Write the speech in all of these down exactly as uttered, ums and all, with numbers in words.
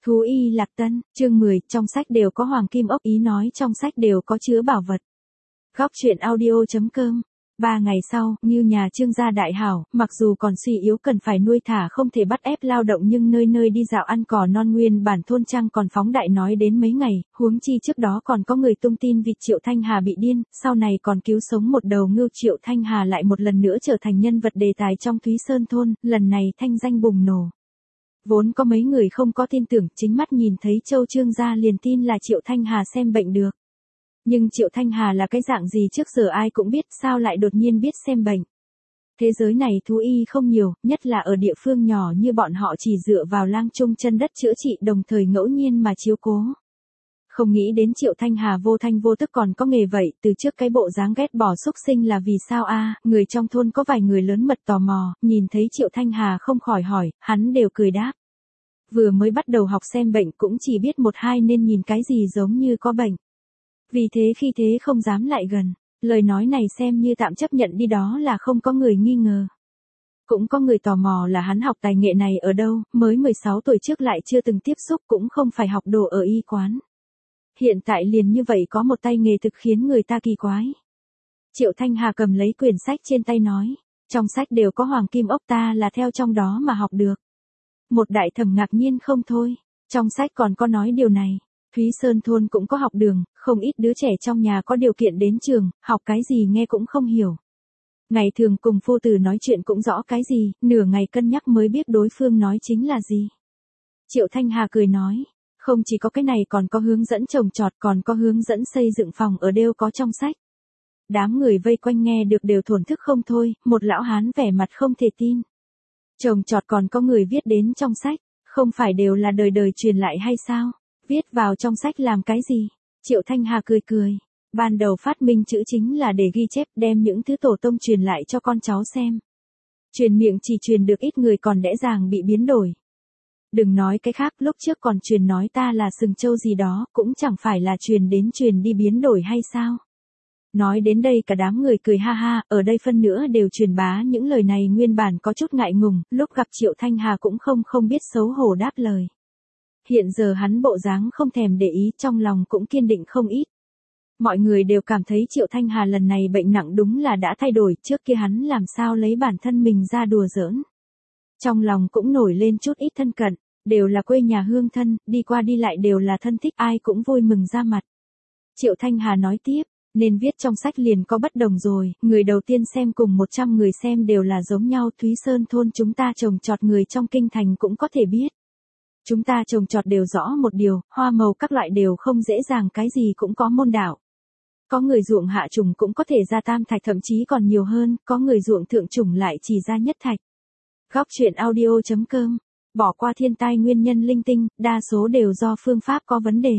Thú y Lạc Tân, chương mười, trong sách đều có hoàng kim ốc, ý nói trong sách đều có chứa bảo vật. Góc truyện audio.com. Ba ngày sau, như nhà Trương gia đại hảo, mặc dù còn suy yếu cần phải nuôi thả không thể bắt ép lao động nhưng nơi nơi đi dạo ăn cỏ non nguyên bản thôn trang còn phóng đại nói đến mấy ngày, huống chi trước đó còn có người tung tin vịt Triệu Thanh Hà bị điên, sau này còn cứu sống một đầu ngưu. Triệu Thanh Hà lại một lần nữa trở thành nhân vật đề tài trong Thúy Sơn thôn, lần này thanh danh bùng nổ. Vốn có mấy người không có tin tưởng, chính mắt nhìn thấy Châu Trương gia liền tin là Triệu Thanh Hà xem bệnh được. Nhưng Triệu Thanh Hà là cái dạng gì trước giờ ai cũng biết, sao lại đột nhiên biết xem bệnh. Thế giới này thú y không nhiều, nhất là ở địa phương nhỏ như bọn họ chỉ dựa vào lang trung chân đất chữa trị đồng thời ngẫu nhiên mà chiếu cố. Không nghĩ đến Triệu Thanh Hà vô thanh vô tức còn có nghề vậy, từ trước cái bộ dáng ghét bỏ xúc sinh là vì sao a? Người trong thôn có vài người lớn mật tò mò, nhìn thấy Triệu Thanh Hà không khỏi hỏi, hắn đều cười đáp. Vừa mới bắt đầu học xem bệnh cũng chỉ biết một hai nên nhìn cái gì giống như có bệnh. Vì thế khi thế không dám lại gần, lời nói này xem như tạm chấp nhận đi, đó là không có người nghi ngờ. Cũng có người tò mò là hắn học tài nghệ này ở đâu, mới mười sáu tuổi trước lại chưa từng tiếp xúc, cũng không phải học đồ ở y quán. Hiện tại liền như vậy có một tay nghề thực khiến người ta kỳ quái. Triệu Thanh Hà cầm lấy quyển sách trên tay nói, trong sách đều có hoàng kim ốc, ta là theo trong đó mà học được. Một đại thẩm ngạc nhiên không thôi, trong sách còn có nói điều này. Thúy Sơn thôn cũng có học đường, không ít đứa trẻ trong nhà có điều kiện đến trường, học cái gì nghe cũng không hiểu. Ngày thường cùng phu tử nói chuyện cũng rõ cái gì, nửa ngày cân nhắc mới biết đối phương nói chính là gì. Triệu Thanh Hà cười nói, không chỉ có cái này còn có hướng dẫn trồng trọt, còn có hướng dẫn xây dựng phòng ở đều có trong sách. Đám người vây quanh nghe được đều thổn thức không thôi, một lão hán vẻ mặt không thể tin. Trồng trọt còn có người viết đến trong sách, không phải đều là đời đời truyền lại hay sao? Viết vào trong sách làm cái gì? Triệu Thanh Hà cười cười. Ban đầu phát minh chữ chính là để ghi chép, đem những thứ tổ tông truyền lại cho con cháu xem. Truyền miệng chỉ truyền được ít người còn dễ dàng bị biến đổi. Đừng nói cái khác, lúc trước còn truyền nói ta là sừng trâu gì đó, cũng chẳng phải là truyền đến truyền đi biến đổi hay sao? Nói đến đây cả đám người cười ha ha, ở đây phân nữa đều truyền bá những lời này nguyên bản có chút ngại ngùng, lúc gặp Triệu Thanh Hà cũng không không biết xấu hổ đáp lời. Hiện giờ hắn bộ dáng không thèm để ý, trong lòng cũng kiên định không ít. Mọi người đều cảm thấy Triệu Thanh Hà lần này bệnh nặng đúng là đã thay đổi, trước kia hắn làm sao lấy bản thân mình ra đùa giỡn. Trong lòng cũng nổi lên chút ít thân cận, đều là quê nhà hương thân, đi qua đi lại đều là thân thích, ai cũng vui mừng ra mặt. Triệu Thanh Hà nói tiếp, nên viết trong sách liền có bất đồng rồi, người đầu tiên xem cùng một trăm người xem đều là giống nhau. Thúy Sơn thôn chúng ta trồng trọt người trong kinh thành cũng có thể biết. Chúng ta trồng trọt đều rõ một điều, hoa màu các loại đều không dễ dàng, cái gì cũng có môn đạo. Có người ruộng hạ trùng cũng có thể ra tam thạch, thậm chí còn nhiều hơn, có người ruộng thượng trùng lại chỉ ra nhất thạch. Góc truyện audio.com. Bỏ qua thiên tai nguyên nhân linh tinh, đa số đều do phương pháp có vấn đề.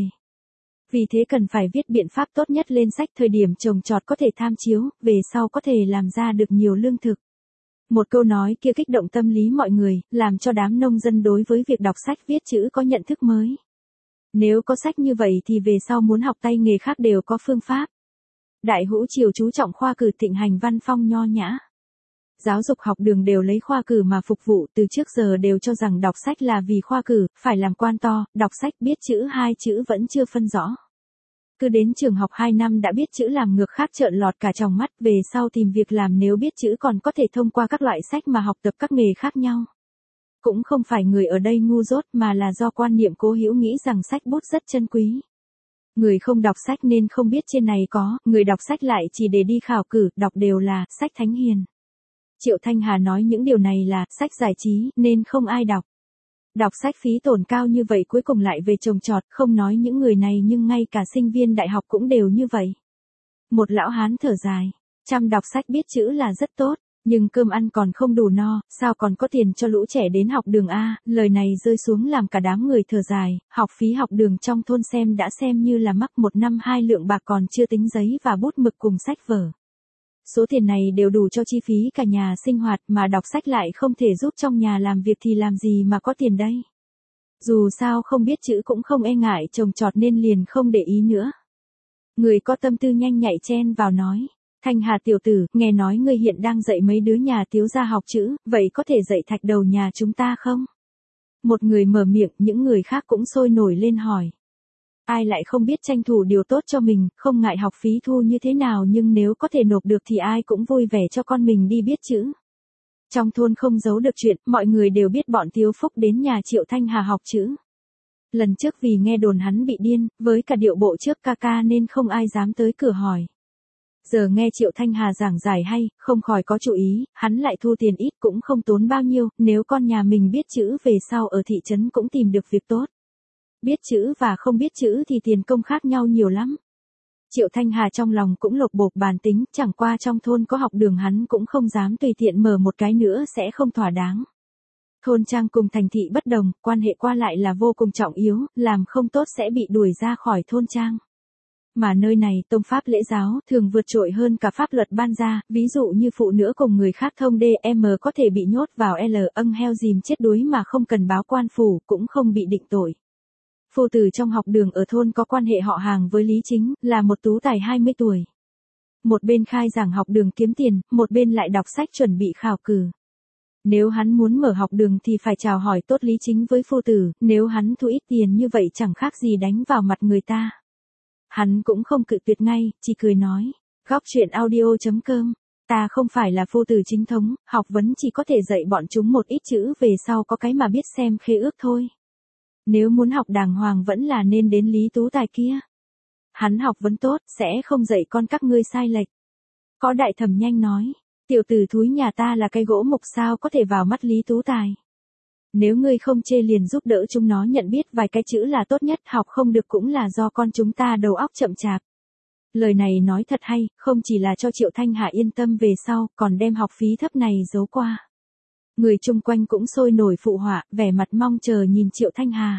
Vì thế cần phải viết biện pháp tốt nhất lên sách, thời điểm trồng trọt có thể tham chiếu, về sau có thể làm ra được nhiều lương thực. Một câu nói kia kích động tâm lý mọi người, làm cho đám nông dân đối với việc đọc sách viết chữ có nhận thức mới. Nếu có sách như vậy thì về sau muốn học tay nghề khác đều có phương pháp. Đại hữu triều chú trọng khoa cử, thịnh hành văn phong nho nhã. Giáo dục học đường đều lấy khoa cử mà phục vụ, từ trước giờ đều cho rằng đọc sách là vì khoa cử, phải làm quan to, đọc sách biết chữ hai chữ vẫn chưa phân rõ. Cứ đến trường học hai năm đã biết chữ làm ngược khác trợn lọt cả trong mắt, về sau tìm việc làm nếu biết chữ còn có thể thông qua các loại sách mà học tập các nghề khác nhau. Cũng không phải người ở đây ngu dốt mà là do quan niệm cố hữu nghĩ rằng sách bút rất chân quý. Người không đọc sách nên không biết trên này có, người đọc sách lại chỉ để đi khảo cử, đọc đều là sách thánh hiền. Triệu Thanh Hà nói những điều này là sách giải trí nên không ai đọc. Đọc sách phí tổn cao như vậy cuối cùng lại về trồng trọt, không nói những người này nhưng ngay cả sinh viên đại học cũng đều như vậy. Một lão hán thở dài, chăm đọc sách biết chữ là rất tốt, nhưng cơm ăn còn không đủ no, sao còn có tiền cho lũ trẻ đến học đường a? Lời này rơi xuống làm cả đám người thở dài, học phí học đường trong thôn xem đã xem như là mắc một năm hai lượng bạc, còn chưa tính giấy và bút mực cùng sách vở. Số tiền này đều đủ cho chi phí cả nhà sinh hoạt, mà đọc sách lại không thể giúp trong nhà làm việc thì làm gì mà có tiền đây. Dù sao không biết chữ cũng không e ngại trồng trọt nên liền không để ý nữa. Người có tâm tư nhanh nhạy chen vào nói, Thanh Hà tiểu tử, nghe nói ngươi hiện đang dạy mấy đứa nhà tiếu gia học chữ, vậy có thể dạy thạch đầu nhà chúng ta không? Một người mở miệng, những người khác cũng sôi nổi lên hỏi. Ai lại không biết tranh thủ điều tốt cho mình, không ngại học phí thu như thế nào, nhưng nếu có thể nộp được thì ai cũng vui vẻ cho con mình đi biết chữ. Trong thôn không giấu được chuyện, mọi người đều biết bọn Tiếu Phúc đến nhà Triệu Thanh Hà học chữ. Lần trước vì nghe đồn hắn bị điên, với cả điệu bộ trước ca ca nên không ai dám tới cửa hỏi. Giờ nghe Triệu Thanh Hà giảng giải hay, không khỏi có chú ý, hắn lại thu tiền ít cũng không tốn bao nhiêu, nếu con nhà mình biết chữ về sau ở thị trấn cũng tìm được việc tốt. Biết chữ và không biết chữ thì tiền công khác nhau nhiều lắm. Triệu Thanh Hà trong lòng cũng lục bộp bàn tính, chẳng qua trong thôn có học đường hắn cũng không dám tùy tiện mở một cái nữa sẽ không thỏa đáng. Thôn trang cùng thành thị bất đồng, quan hệ qua lại là vô cùng trọng yếu, làm không tốt sẽ bị đuổi ra khỏi thôn trang. Mà nơi này tông pháp lễ giáo thường vượt trội hơn cả pháp luật ban ra, ví dụ như phụ nữ cùng người khác thông đê em có thể bị nhốt vào L âng heo dìm chết đuối mà không cần báo quan phủ, cũng không bị định tội. Phu tử trong học đường ở thôn có quan hệ họ hàng với Lý Chính, là một tú tài hai mươi tuổi. Một bên khai giảng học đường kiếm tiền, một bên lại đọc sách chuẩn bị khảo cử. Nếu hắn muốn mở học đường thì phải chào hỏi tốt Lý Chính với phu tử, nếu hắn thu ít tiền như vậy chẳng khác gì đánh vào mặt người ta. Hắn cũng không cự tuyệt ngay, chỉ cười nói, góc chuyện audio chấm com, ta không phải là phu tử chính thống, học vấn chỉ có thể dạy bọn chúng một ít chữ về sau có cái mà biết xem khế ước thôi. Nếu muốn học đàng hoàng vẫn là nên đến Lý Tú Tài kia. Hắn học vấn tốt, sẽ không dạy con các ngươi sai lệch. Có đại thẩm nhanh nói, tiểu tử thúi nhà ta là cây gỗ mục sao có thể vào mắt Lý Tú Tài. Nếu ngươi không chê liền giúp đỡ chúng nó nhận biết vài cái chữ là tốt nhất, học không được cũng là do con chúng ta đầu óc chậm chạp. Lời này nói thật hay, không chỉ là cho Triệu Thanh Hà yên tâm về sau, còn đem học phí thấp này giấu qua. Người chung quanh cũng sôi nổi phụ họa, vẻ mặt mong chờ nhìn Triệu Thanh Hà.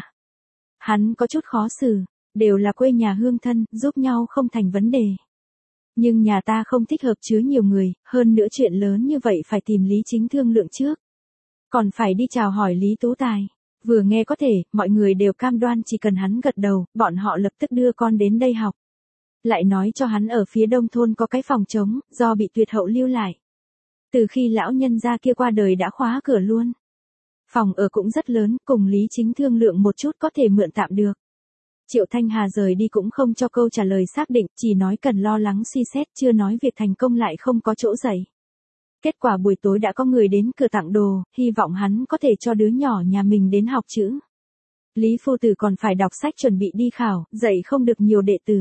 Hắn có chút khó xử, đều là quê nhà hương thân, giúp nhau không thành vấn đề. Nhưng nhà ta không thích hợp chứa nhiều người, hơn nữa chuyện lớn như vậy phải tìm Lý Chính thương lượng trước. Còn phải đi chào hỏi Lý Tú Tài. Vừa nghe có thể, mọi người đều cam đoan chỉ cần hắn gật đầu, bọn họ lập tức đưa con đến đây học. Lại nói cho hắn ở phía đông thôn có cái phòng trống, do bị tuyệt hậu lưu lại. Từ khi lão nhân gia kia qua đời đã khóa cửa luôn. Phòng ở cũng rất lớn, cùng Lý Chính thương lượng một chút có thể mượn tạm được. Triệu Thanh Hà rời đi cũng không cho câu trả lời xác định, chỉ nói cần lo lắng suy xét, chưa nói việc thành công lại không có chỗ dạy. Kết quả buổi tối đã có người đến cửa tặng đồ, hy vọng hắn có thể cho đứa nhỏ nhà mình đến học chữ. Lý phu tử còn phải đọc sách chuẩn bị đi khảo, dạy không được nhiều đệ tử.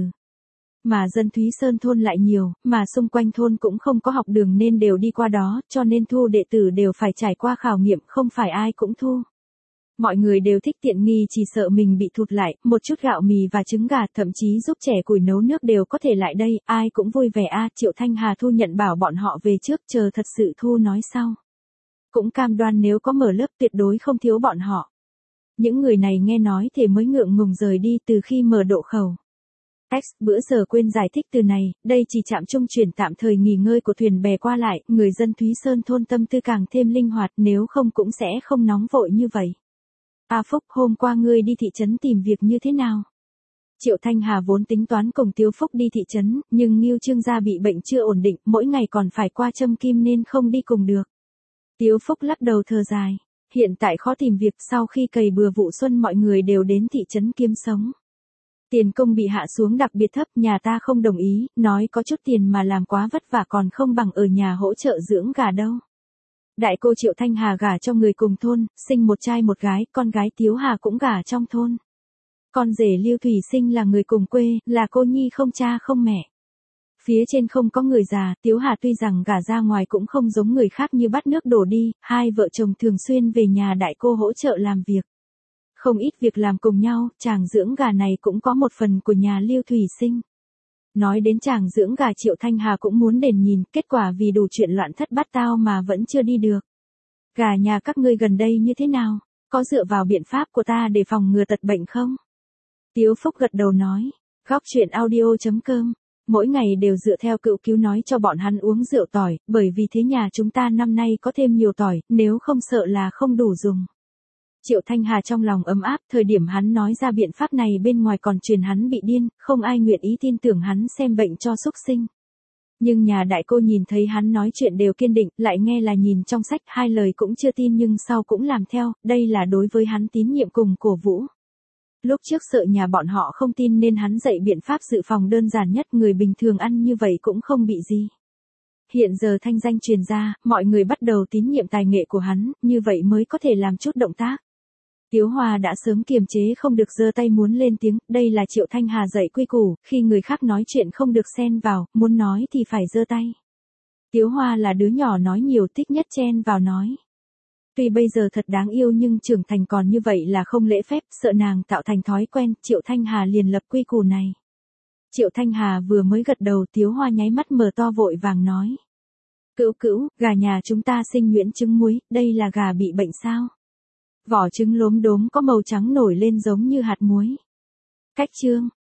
Mà dân Thúy Sơn thôn lại nhiều, mà xung quanh thôn cũng không có học đường nên đều đi qua đó, cho nên thu đệ tử đều phải trải qua khảo nghiệm, không phải ai cũng thu. Mọi người đều thích tiện nghi, chỉ sợ mình bị thụt lại, một chút gạo mì và trứng gà, thậm chí giúp trẻ củi nấu nước đều có thể lại đây, ai cũng vui vẻ a. Triệu Thanh Hà thu nhận bảo bọn họ về trước, chờ thật sự thu nói sau. Cũng cam đoan nếu có mở lớp tuyệt đối không thiếu bọn họ. Những người này nghe nói thì mới ngượng ngùng rời đi từ khi mở độ khẩu. X bữa giờ quên giải thích từ này, đây chỉ trạm trung chuyển tạm thời nghỉ ngơi của thuyền bè qua lại, người dân Thúy Sơn thôn tâm tư càng thêm linh hoạt, nếu không cũng sẽ không nóng vội như vậy. A Phúc, hôm qua ngươi đi thị trấn tìm việc như thế nào? Triệu Thanh Hà vốn tính toán cùng Tiếu Phúc đi thị trấn, nhưng Ngưu Trương gia bị bệnh chưa ổn định, mỗi ngày còn phải qua châm kim nên không đi cùng được. Tiếu Phúc lắc đầu thở dài, hiện tại khó tìm việc, sau khi cày bừa vụ xuân mọi người đều đến thị trấn kiếm sống. Tiền công bị hạ xuống đặc biệt thấp, nhà ta không đồng ý, nói có chút tiền mà làm quá vất vả còn không bằng ở nhà hỗ trợ dưỡng gà đâu. Đại cô Triệu Thanh Hà gả cho người cùng thôn, sinh một trai một gái, con gái Tiếu Hà cũng gả trong thôn. Con rể Lưu Thủy Sinh là người cùng quê, là cô nhi không cha không mẹ. Phía trên không có người già, Tiếu Hà tuy rằng gả ra ngoài cũng không giống người khác như bắt nước đổ đi, hai vợ chồng thường xuyên về nhà đại cô hỗ trợ làm việc. Không ít việc làm cùng nhau, chàng dưỡng gà này cũng có một phần của nhà Lưu Thủy Sinh. Nói đến chàng dưỡng gà Triệu Thanh Hà cũng muốn đền nhìn, kết quả vì đủ chuyện loạn thất bát tao mà vẫn chưa đi được. Gà nhà các ngươi gần đây như thế nào? Có dựa vào biện pháp của ta để phòng ngừa tật bệnh không? Tiếu Phúc gật đầu nói, góc chuyện audio chấm com, mỗi ngày đều dựa theo cựu cứu nói cho bọn hắn uống rượu tỏi, bởi vì thế nhà chúng ta năm nay có thêm nhiều tỏi, nếu không sợ là không đủ dùng. Triệu Thanh Hà trong lòng ấm áp, thời điểm hắn nói ra biện pháp này bên ngoài còn truyền hắn bị điên, không ai nguyện ý tin tưởng hắn xem bệnh cho súc sinh. Nhưng nhà đại cô nhìn thấy hắn nói chuyện đều kiên định, lại nghe là nhìn trong sách, hai lời cũng chưa tin nhưng sau cũng làm theo, đây là đối với hắn tín nhiệm cùng cổ vũ. Lúc trước sợ nhà bọn họ không tin nên hắn dạy biện pháp dự phòng đơn giản nhất, người bình thường ăn như vậy cũng không bị gì. Hiện giờ thanh danh truyền ra, mọi người bắt đầu tín nhiệm tài nghệ của hắn, như vậy mới có thể làm chút động tác. Tiếu Hoa đã sớm kiềm chế không được giơ tay muốn lên tiếng, đây là Triệu Thanh Hà dạy quy củ, khi người khác nói chuyện không được xen vào, muốn nói thì phải giơ tay. Tiếu Hoa là đứa nhỏ nói nhiều, thích nhất chen vào nói. Tuy bây giờ thật đáng yêu nhưng trưởng thành còn như vậy là không lễ phép, sợ nàng tạo thành thói quen, Triệu Thanh Hà liền lập quy củ này. Triệu Thanh Hà vừa mới gật đầu, Tiếu Hoa nháy mắt mở to vội vàng nói. Cữu cữu, gà nhà chúng ta sinh nhuyễn trứng muối, đây là gà bị bệnh sao? Vỏ trứng lốm đốm có màu trắng nổi lên giống như hạt muối. Cách chương.